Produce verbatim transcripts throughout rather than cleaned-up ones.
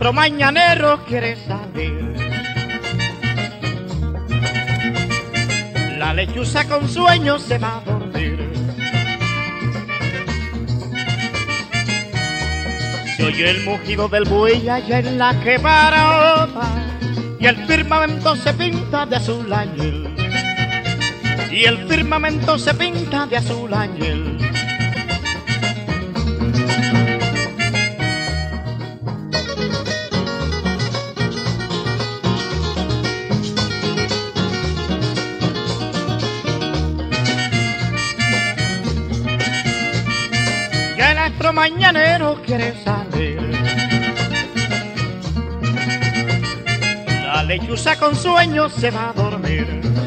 astro mañanero quiere salir. La lechuza con sueño se va a dormir. Se oye el mugido del buey allá en la quebrada, y el firmamento se pinta de azul añil. Y el firmamento se pinta de azul añil. Y el astro mañanero quiere salir. La lechuza con sueño se va a dormir.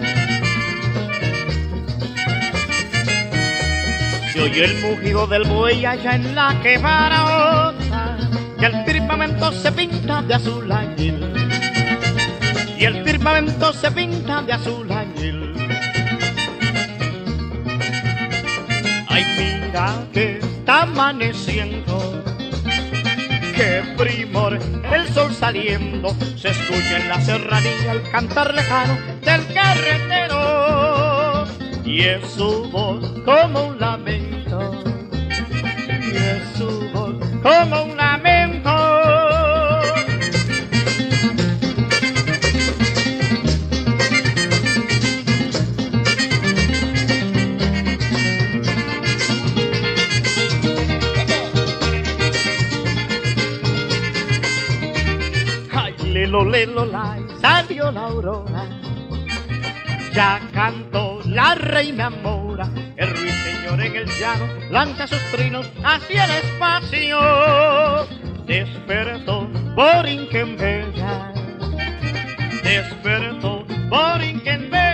Se oye el mugido del buey allá en la quebrada, y el firmamento se pinta de azul añil. Y el firmamento se pinta de azul añil. Ay, mira que está amaneciendo, qué primor, el sol saliendo, se escucha en la serranía el cantar lejano del carretero, y es su voz como un lamento, y es su voz como un lamento. Lelo, lelo, la, salió la aurora, ya cantó la reina mora, el ruiseñor en el llano lanza sus trinos hacia el espacio. Despertó Borinquen Bella, despertó Borinquen Bella.